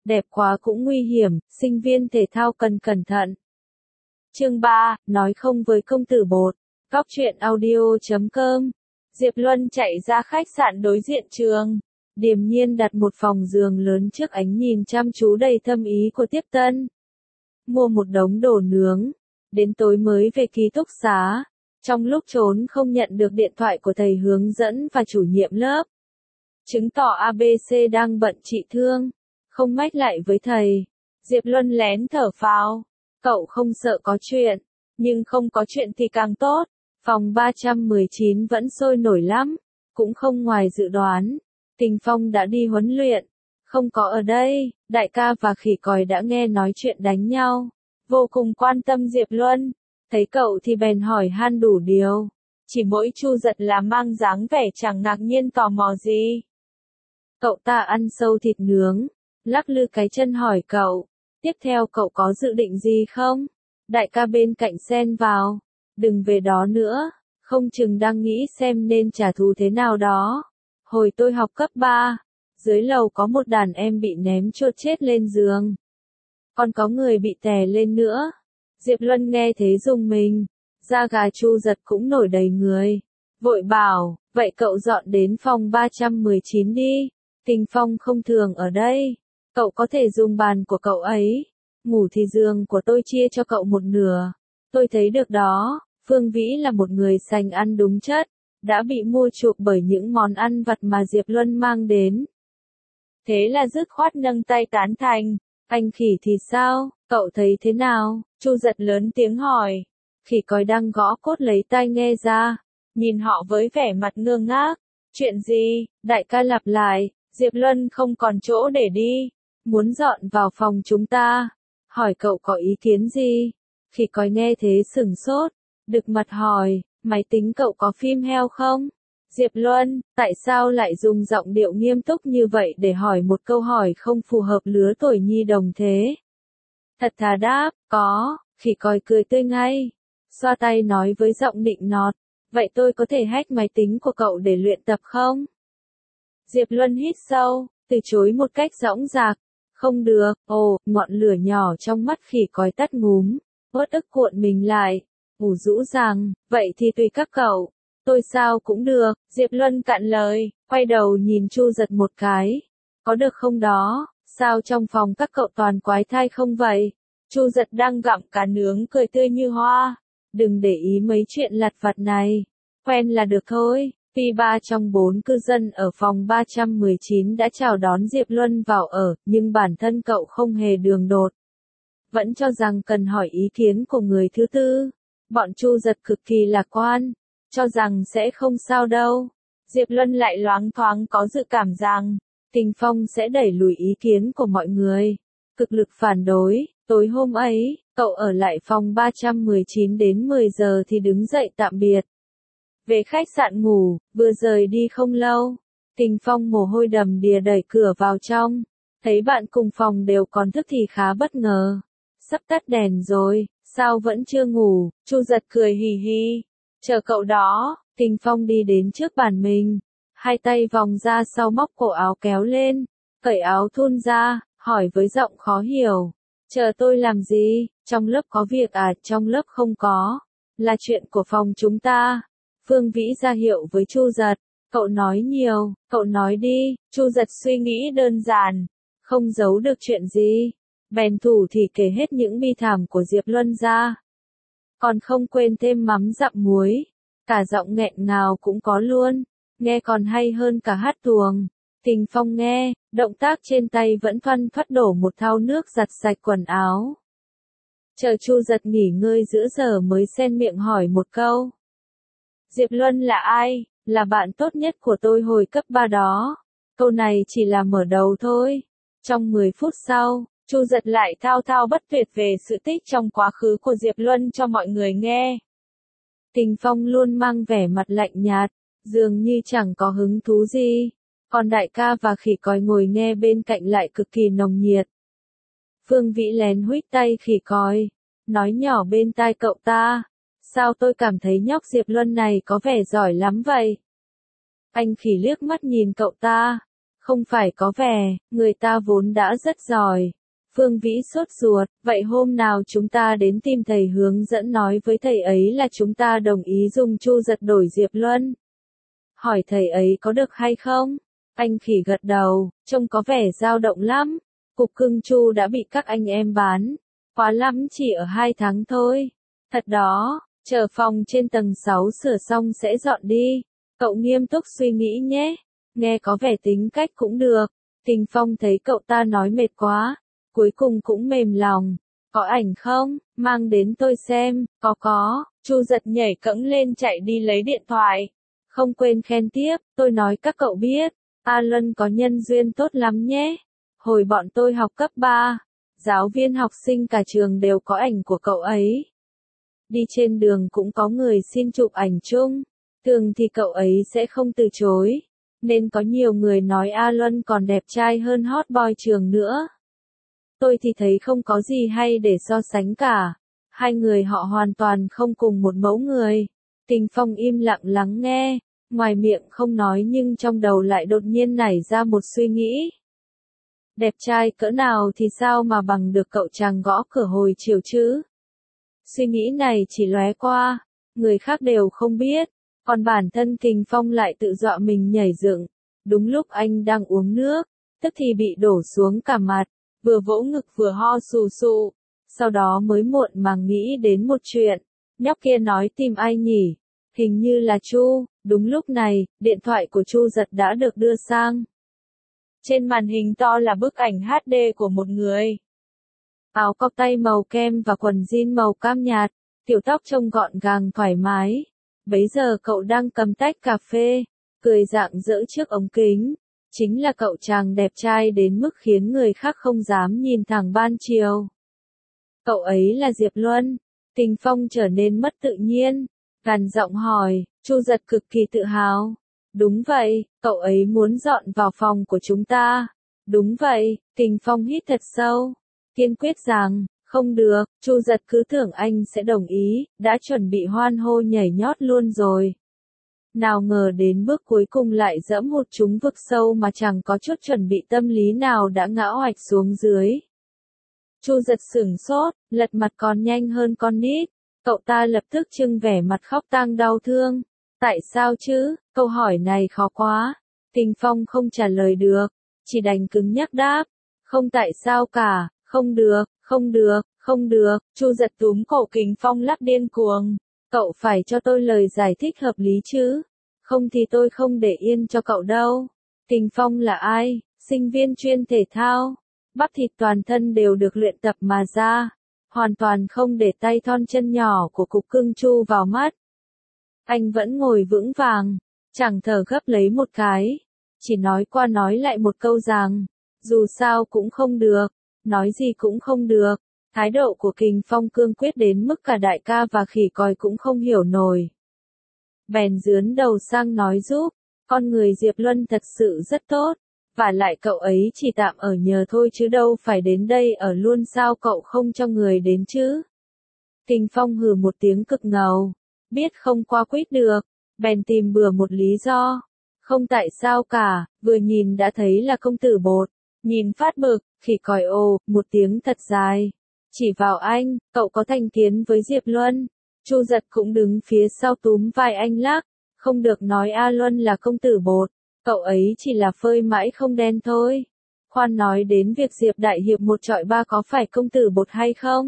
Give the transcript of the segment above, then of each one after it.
đẹp quá cũng nguy hiểm, sinh viên thể thao cần cẩn thận. Chương 3, nói không với công tử bột. Góc truyện audio.com. Diệp Luân chạy ra khách sạn đối diện trường. Điềm nhiên đặt một phòng giường lớn trước ánh nhìn chăm chú đầy thâm ý của tiếp tân. Mua một đống đồ nướng. Đến tối mới về ký túc xá. Trong lúc trốn không nhận được điện thoại của thầy hướng dẫn và chủ nhiệm lớp. Chứng tỏ ABC đang bận trị thương. Không mách lại với thầy. Diệp Luân lén thở phào. Cậu không sợ có chuyện. Nhưng không có chuyện thì càng tốt. Phòng 319 vẫn sôi nổi lắm. Cũng không ngoài dự đoán. Kình Phong đã đi huấn luyện. Không có ở đây. Đại ca và khỉ còi đã nghe nói chuyện đánh nhau. Vô cùng quan tâm Diệp Luân. Thấy cậu thì bèn hỏi han đủ điều. Chỉ mỗi Chu Giật là mang dáng vẻ chẳng ngạc nhiên tò mò gì. Cậu ta ăn sâu thịt nướng. Lắc lư cái chân hỏi cậu. Tiếp theo cậu có dự định gì không? Đại ca bên cạnh xen vào. Đừng về đó nữa. Không chừng đang nghĩ xem nên trả thù thế nào đó. Hồi tôi học cấp 3. Dưới lầu có một đàn em bị ném chốt chết lên giường. Còn có người bị tè lên nữa. Diệp Luân nghe thế rùng mình. Da gà Chu Giật cũng nổi đầy người. Vội bảo, vậy cậu dọn đến phòng 319 đi. Kình Phong không thường ở đây. Cậu có thể dùng bàn của cậu ấy. Ngủ thì giường của tôi chia cho cậu một nửa. Tôi thấy được đó, Phương Vĩ là một người sành ăn đúng chất. Đã bị mua chuộc bởi những món ăn vặt mà Diệp Luân mang đến. Thế là dứt khoát nâng tay tán thành. Anh khỉ thì sao, cậu thấy thế nào? Chu Giật lớn tiếng hỏi. Khỉ còi đang gõ cốt lấy tai nghe ra. Nhìn họ với vẻ mặt ngơ ngác. Chuyện gì? Đại ca lặp lại. Diệp Luân không còn chỗ để đi. Muốn dọn vào phòng chúng ta. Hỏi cậu có ý kiến gì? Khỉ còi nghe thế sửng sốt. Đực mặt hỏi, máy tính cậu có phim heo không? Diệp Luân, tại sao lại dùng giọng điệu nghiêm túc như vậy để hỏi một câu hỏi không phù hợp lứa tuổi nhi đồng thế? Thật thà đáp, có, khỉ còi cười tươi ngay. Xoa tay nói với giọng nịnh nọt, vậy tôi có thể hack máy tính của cậu để luyện tập không? Diệp Luân hít sâu, từ chối một cách dõng dạc. Không được, ngọn lửa nhỏ trong mắt khỉ còi tắt ngúm, uất ức cuộn mình lại, ủ rũ rằng, vậy thì tùy các cậu, tôi sao cũng được, Diệp Luân cạn lời, quay đầu nhìn Chu Giật một cái, có được không đó, sao trong phòng các cậu toàn quái thai không vậy? Chu Giật đang gặm cá nướng cười tươi như hoa, đừng để ý mấy chuyện lặt vặt này, quen là được thôi. Phi 3 trong 4 cư dân ở phòng 319 đã chào đón Diệp Luân vào ở, nhưng bản thân cậu không hề đường đột. Vẫn cho rằng cần hỏi ý kiến của người thứ tư. Bọn Chu Giật cực kỳ lạc quan, cho rằng sẽ không sao đâu. Diệp Luân lại loáng thoáng có dự cảm rằng, Kình Phong sẽ đẩy lùi ý kiến của mọi người. Cực lực phản đối, tối hôm ấy, cậu ở lại phòng 319 đến 10 giờ thì đứng dậy tạm biệt. Về khách sạn ngủ, vừa rời đi không lâu, Kình Phong mồ hôi đầm đìa đẩy cửa vào trong, thấy bạn cùng phòng đều còn thức thì khá bất ngờ. Sắp tắt đèn rồi, sao vẫn chưa ngủ? Chu Giật cười hì hì. Chờ cậu đó, Kình Phong đi đến trước bàn mình, hai tay vòng ra sau móc cổ áo kéo lên, cởi áo thun ra, hỏi với giọng khó hiểu. Chờ tôi làm gì? Trong lớp có việc à? Trong lớp không có, là chuyện của phòng chúng ta. Phương Vĩ ra hiệu với Chu Giật, cậu nói nhiều, cậu nói đi. Chu Giật suy nghĩ đơn giản, không giấu được chuyện gì, bèn thủ thì kể hết những bi thảm của Diệp Luân ra. Còn không quên thêm mắm dặm muối, cả giọng nghẹn ngào cũng có luôn, nghe còn hay hơn cả hát tuồng. Kình Phong nghe, động tác trên tay vẫn thoăn thoắt đổ một thau nước giặt sạch quần áo. Chờ Chu Giật nghỉ ngơi giữa giờ mới xen miệng hỏi một câu. Diệp Luân là ai? Là bạn tốt nhất của tôi hồi cấp 3 đó. Câu này chỉ là mở đầu thôi. Trong 10 phút sau, Chu Giật lại thao thao bất tuyệt về sự tích trong quá khứ của Diệp Luân cho mọi người nghe. Kình Phong luôn mang vẻ mặt lạnh nhạt, dường như chẳng có hứng thú gì. Còn đại ca và khỉ còi ngồi nghe bên cạnh lại cực kỳ nồng nhiệt. Phương Vĩ lén huých tay khỉ còi, nói nhỏ bên tai cậu ta. Sao tôi cảm thấy nhóc Diệp Luân này có vẻ giỏi lắm vậy? Anh khỉ liếc mắt nhìn cậu ta. Không phải có vẻ, người ta vốn đã rất giỏi. Phương Vĩ sốt ruột, vậy hôm nào chúng ta đến tìm thầy hướng dẫn nói với thầy ấy là chúng ta đồng ý dùng Chu Giật đổi Diệp Luân. Hỏi thầy ấy có được hay không? Anh Khỉ gật đầu, trông có vẻ dao động lắm. Cục cưng Chu đã bị các anh em bán. Quá lắm chỉ ở 2 tháng thôi. Thật đó, chờ phòng trên tầng 6 sửa xong sẽ dọn đi. Cậu nghiêm túc suy nghĩ nhé. Nghe có vẻ tính cách cũng được. Kình Phong thấy cậu ta nói mệt quá. Cuối cùng cũng mềm lòng. Có ảnh không? Mang đến tôi xem. Có. Chu Giật nhảy cẫng lên chạy đi lấy điện thoại. Không quên khen tiếp, tôi nói các cậu biết. A Luân có nhân duyên tốt lắm nhé. Hồi bọn tôi học cấp 3, giáo viên học sinh cả trường đều có ảnh của cậu ấy. Đi trên đường cũng có người xin chụp ảnh chung. Thường thì cậu ấy sẽ không từ chối. Nên có nhiều người nói A Luân còn đẹp trai hơn hot boy trường nữa. Tôi thì thấy không có gì hay để so sánh cả. Hai người họ hoàn toàn không cùng một mẫu người. Kình Phong im lặng lắng nghe. Ngoài miệng không nói nhưng trong đầu lại đột nhiên nảy ra một suy nghĩ. Đẹp trai cỡ nào thì sao mà bằng được cậu chàng gõ cửa hồi chiều chứ? Suy nghĩ này chỉ lóe qua, người khác đều không biết, còn bản thân Kình Phong lại tự dọa mình nhảy dựng. Đúng lúc anh đang uống nước, tức thì bị đổ xuống cả mặt, vừa vỗ ngực vừa ho sù sụ. Sau đó mới muộn màng nghĩ đến một chuyện, nhóc kia nói tìm ai nhỉ? Hình như là Chu. Đúng lúc này, điện thoại của Chu Giật đã được đưa sang. Trên màn hình to là bức ảnh HD của một người. Áo cộc tay màu kem và quần jean màu cam nhạt, kiểu tóc trông gọn gàng thoải mái. Bấy giờ cậu đang cầm tách cà phê, cười rạng rỡ trước ống kính. Chính là cậu chàng đẹp trai đến mức khiến người khác không dám nhìn thẳng ban chiều. Cậu ấy là Diệp Luân. Kình Phong trở nên mất tự nhiên, gằn giọng hỏi. Chu Giật cực kỳ tự hào. Đúng vậy, cậu ấy muốn dọn vào phòng của chúng ta. Đúng vậy, Kình Phong hít thật sâu. Kiên quyết rằng, không được, Chu Giật cứ tưởng anh sẽ đồng ý, đã chuẩn bị hoan hô nhảy nhót luôn rồi. Nào ngờ đến bước cuối cùng lại dẫm một trúng vực sâu mà chẳng có chút chuẩn bị tâm lý nào đã ngã oạch xuống dưới. Chu Giật sửng sốt, lật mặt còn nhanh hơn con nít. Cậu ta lập tức trưng vẻ mặt khóc tang đau thương. Tại sao chứ? Câu hỏi này khó quá. Kình Phong không trả lời được, chỉ đành cứng nhắc đáp. Không tại sao cả, không được. Chu Giật túm cổ Kình Phong lắp điên cuồng. Cậu phải cho tôi lời giải thích hợp lý chứ. Không thì tôi không để yên cho cậu đâu. Kình Phong là ai? Sinh viên chuyên thể thao. Bắp thịt toàn thân đều được luyện tập mà ra. Hoàn toàn không để tay thon chân nhỏ của cục cưng Chu vào mắt. Anh vẫn ngồi vững vàng, chẳng thở gấp lấy một cái. Chỉ nói qua nói lại một câu rằng, dù sao cũng không được, nói gì cũng không được. Thái độ của Kình Phong cương quyết đến mức cả đại ca và khỉ còi cũng không hiểu nổi. Bèn dướn đầu sang nói giúp, con người Diệp Luân thật sự rất tốt. Và lại cậu ấy chỉ tạm ở nhờ thôi chứ đâu phải đến đây ở luôn, sao cậu không cho người đến chứ? Kình Phong hừ một tiếng cực ngầu, biết không qua quýt được, bèn tìm bừa một lý do. Không tại sao cả, vừa nhìn đã thấy là công tử bột. Nhìn phát bực, khỉ còi ồ, một tiếng thật dài. Chỉ vào anh, cậu có thành kiến với Diệp Luân. Chu Giật cũng đứng phía sau túm vai anh lắc. Không được nói A Luân là công tử bột. Cậu ấy chỉ là phơi mãi không đen thôi. Khoan nói đến việc Diệp Đại Hiệp một trọi ba có phải công tử bột hay không?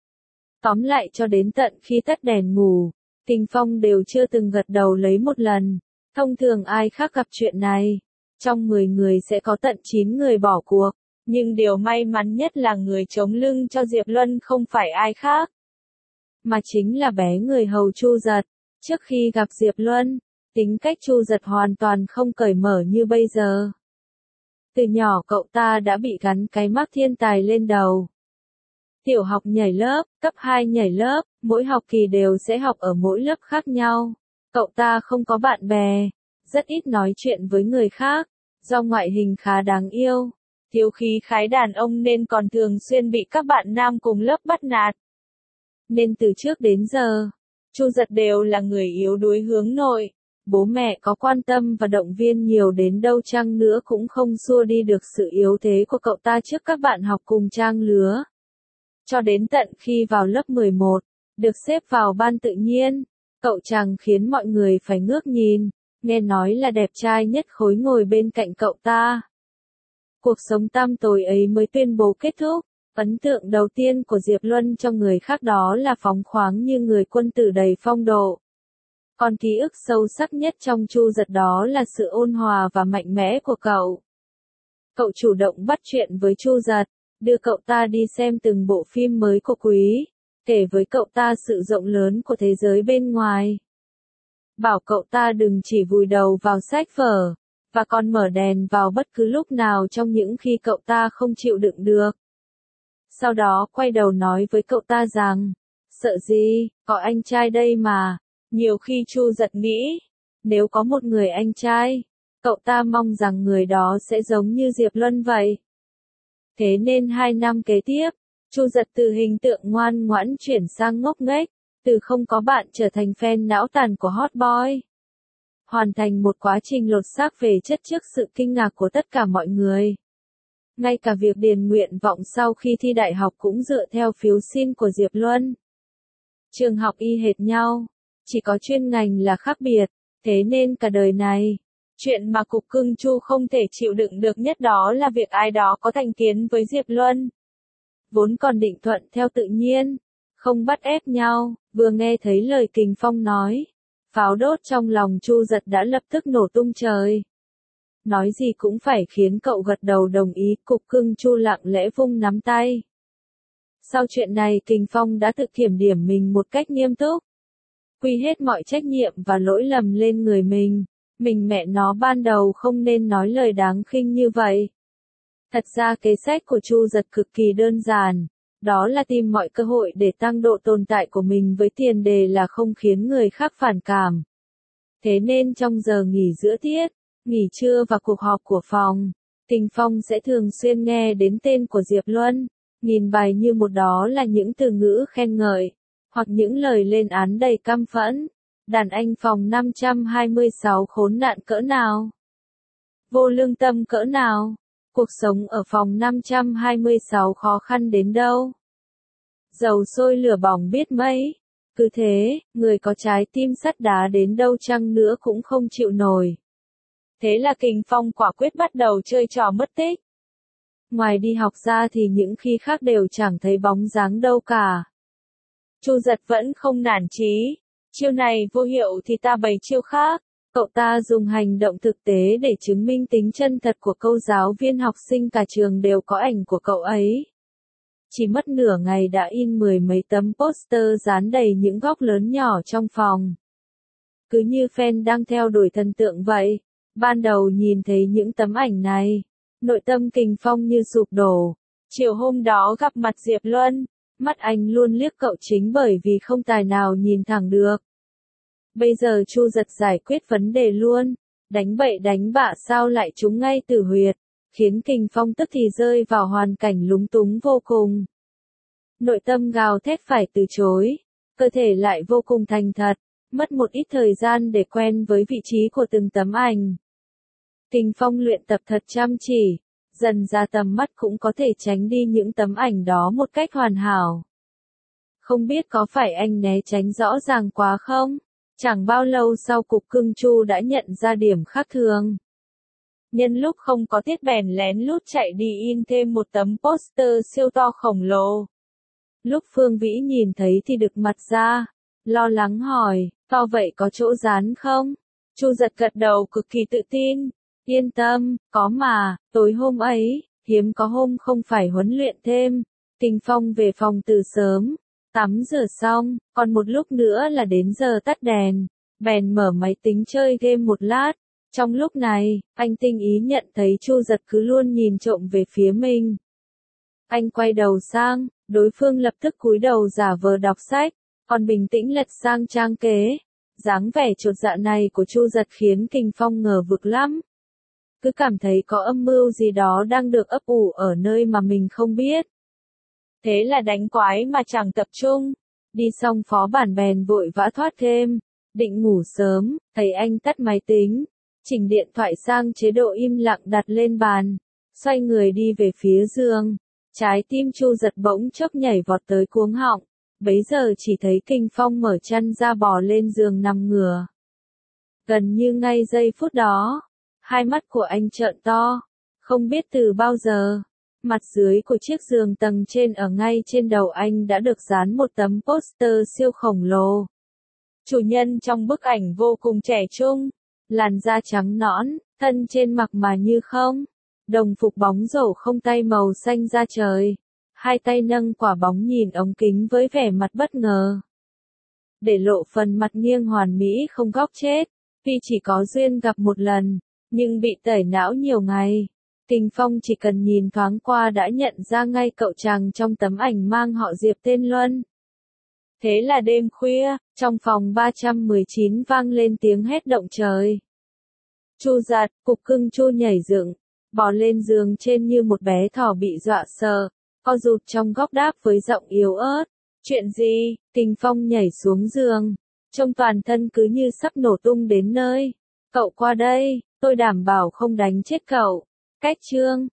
Tóm lại cho đến tận khi tắt đèn ngủ, Kình Phong đều chưa từng gật đầu lấy một lần. Thông thường ai khác gặp chuyện này, trong 10 người sẽ có tận 9 người bỏ cuộc. Nhưng điều may mắn nhất là người chống lưng cho Diệp Luân không phải ai khác, mà chính là bé người hầu Chu Giật. Trước khi gặp Diệp Luân, tính cách Chu Giật hoàn toàn không cởi mở như bây giờ. Từ nhỏ cậu ta đã bị gắn cái mác thiên tài lên đầu. Tiểu học nhảy lớp, cấp 2 nhảy lớp, mỗi học kỳ đều sẽ học ở mỗi lớp khác nhau. Cậu ta không có bạn bè, rất ít nói chuyện với người khác, do ngoại hình khá đáng yêu, thiếu khí khái đàn ông nên còn thường xuyên bị các bạn nam cùng lớp bắt nạt. Nên từ trước đến giờ, Chu Giật đều là người yếu đuối hướng nội. bố mẹ có quan tâm và động viên nhiều đến đâu chăng nữa cũng không xua đi được sự yếu thế của cậu ta trước các bạn học cùng trang lứa. Cho đến tận khi vào lớp 11, được xếp vào ban tự nhiên, cậu chàng khiến mọi người phải ngước nhìn, nghe nói là đẹp trai nhất khối ngồi bên cạnh cậu ta. Cuộc sống tăm tối ấy mới tuyên bố kết thúc. Ấn tượng đầu tiên của Diệp Luân cho người khác đó là phóng khoáng như người quân tử đầy phong độ. Còn ký ức sâu sắc nhất trong Chu Giật đó là sự ôn hòa và mạnh mẽ của cậu. Cậu chủ động bắt chuyện với Chu Giật, đưa cậu ta đi xem từng bộ phim mới của Quý, kể với cậu ta sự rộng lớn của thế giới bên ngoài. Bảo cậu ta đừng chỉ vùi đầu vào sách vở, và còn mở đèn vào bất cứ lúc nào trong những khi cậu ta không chịu đựng được. Sau đó quay đầu nói với cậu ta rằng, sợ gì, có anh trai đây mà. Nhiều khi Chu Giật nghĩ, nếu có một người anh trai, cậu ta mong rằng người đó sẽ giống như Diệp Luân vậy. Thế nên 2 năm kế tiếp, Chu Giật từ hình tượng ngoan ngoãn chuyển sang ngốc nghếch, từ không có bạn trở thành fan não tàn của hot boy. Hoàn thành một quá trình lột xác về chất trước sự kinh ngạc của tất cả mọi người. Ngay cả việc điền nguyện vọng sau khi thi đại học cũng dựa theo phiếu xin của Diệp Luân. Trường học y hệt nhau, chỉ có chuyên ngành là khác biệt, thế nên cả đời này, chuyện mà Cục Cưng Chu không thể chịu đựng được nhất đó là việc ai đó có thành kiến với Diệp Luân. Vốn còn định thuận theo tự nhiên, không bắt ép nhau, vừa nghe thấy lời Kình Phong nói, pháo đốt trong lòng Chu Giật đã lập tức nổ tung trời. Nói gì cũng phải khiến cậu gật đầu đồng ý. Cục Cưng Chu lặng lẽ vung nắm tay. Sau chuyện này Kình Phong đã tự kiểm điểm mình một cách nghiêm túc. Quy hết mọi trách nhiệm và lỗi lầm lên người mình. Mình mẹ nó ban đầu không nên nói lời đáng khinh như vậy. Thật ra kế sách của Chu Giật cực kỳ đơn giản. Đó là tìm mọi cơ hội để tăng độ tồn tại của mình với tiền đề là không khiến người khác phản cảm. Thế nên trong giờ nghỉ giữa tiết, nghỉ trưa và cuộc họp của phòng, Kình Phong sẽ thường xuyên nghe đến tên của Diệp Luân, nhìn bài như một đó là những từ ngữ khen ngợi, hoặc những lời lên án đầy căm phẫn. Đàn anh phòng 526 khốn nạn cỡ nào? Vô lương tâm cỡ nào? Cuộc sống ở phòng 526 khó khăn đến đâu? Dầu sôi lửa bỏng biết mấy. Cứ thế, người có trái tim sắt đá đến đâu chăng nữa cũng không chịu nổi. Thế là Kình Phong quả quyết bắt đầu chơi trò mất tích. Ngoài đi học ra thì những khi khác đều chẳng thấy bóng dáng đâu cả. Chu Giật vẫn không nản chí. Chiêu này vô hiệu thì ta bày chiêu khác. Cậu ta dùng hành động thực tế để chứng minh tính chân thật của câu giáo viên học sinh cả trường đều có ảnh của cậu ấy. Chỉ mất nửa ngày đã in 10 mấy tấm poster dán đầy những góc lớn nhỏ trong phòng. Cứ như fan đang theo đuổi thần tượng vậy. Ban đầu nhìn thấy những tấm ảnh này, nội tâm Kình Phong như sụp đổ. Chiều hôm đó gặp mặt Diệp Luân, mắt anh luôn liếc cậu chính bởi vì không tài nào nhìn thẳng được. Bây giờ Chu Giật giải quyết vấn đề luôn, đánh bậy đánh bạ sao lại trúng ngay tử huyệt, khiến Kình Phong tức thì rơi vào hoàn cảnh lúng túng vô cùng. Nội tâm gào thét phải từ chối, cơ thể lại vô cùng thành thật, mất một ít thời gian để quen với vị trí của từng tấm ảnh. Kình Phong luyện tập thật chăm chỉ, dần ra tầm mắt cũng có thể tránh đi những tấm ảnh đó một cách hoàn hảo. Không biết có phải anh né tránh rõ ràng quá không? Chẳng bao lâu sau Cục Cưng Chu đã nhận ra điểm khác thường. Nhân lúc không có tiết bèn lén lút chạy đi in thêm một tấm poster siêu to khổng lồ. Lúc Phương Vĩ nhìn thấy thì đực mặt ra, lo lắng hỏi, to vậy có chỗ dán không? Chu Giật gật đầu cực kỳ tự tin, yên tâm, có mà, tối hôm ấy, hiếm có hôm không phải huấn luyện thêm. Kình Phong về phòng từ sớm, tắm rửa xong, còn một lúc nữa là đến giờ tắt đèn, bèn mở máy tính chơi game một lát. Trong lúc này, anh tinh ý nhận thấy Chu Giật cứ luôn nhìn trộm về phía mình. Anh quay đầu sang, đối phương lập tức cúi đầu giả vờ đọc sách, còn bình tĩnh lật sang trang kế. Dáng vẻ chột dạ này của Chu Giật khiến Kình Phong ngờ vực lắm. Cứ cảm thấy có âm mưu gì đó đang được ấp ủ ở nơi mà mình không biết. Thế là đánh quái mà chẳng tập trung. Đi xong phó bản bèn vội vã thoát game. Định ngủ sớm, thấy anh tắt máy tính, chỉnh điện thoại sang chế độ im lặng đặt lên bàn, xoay người đi về phía giường. Trái tim Chu Giật bỗng chốc nhảy vọt tới cuống họng, bấy giờ chỉ thấy Kinh Phong mở chăn ra bò lên giường nằm ngửa. Gần như ngay giây phút đó, hai mắt của anh trợn to, không biết từ bao giờ, mặt dưới của chiếc giường tầng trên ở ngay trên đầu anh đã được dán một tấm poster siêu khổng lồ. Chủ nhân trong bức ảnh vô cùng trẻ trung, làn da trắng nõn, thân trên mặc mà như không, đồng phục bóng rổ không tay màu xanh da trời, hai tay nâng quả bóng nhìn ống kính với vẻ mặt bất ngờ. Để lộ phần mặt nghiêng hoàn mỹ không góc chết, vì chỉ có duyên gặp một lần, nhưng bị tẩy não nhiều ngày. Kinh Phong chỉ cần nhìn thoáng qua đã nhận ra ngay cậu chàng trong tấm ảnh mang họ Diệp tên Luân. Thế là đêm khuya, trong phòng 319 vang lên tiếng hét động trời. Chu Giật, cục cưng Chu nhảy dựng, bò lên giường trên như một bé thỏ bị dọa sợ, co rụt trong góc đáp với giọng yếu ớt. Chuyện gì? Kinh Phong nhảy xuống giường, trông toàn thân cứ như sắp nổ tung đến nơi. Cậu qua đây, tôi đảm bảo không đánh chết cậu. Cách chương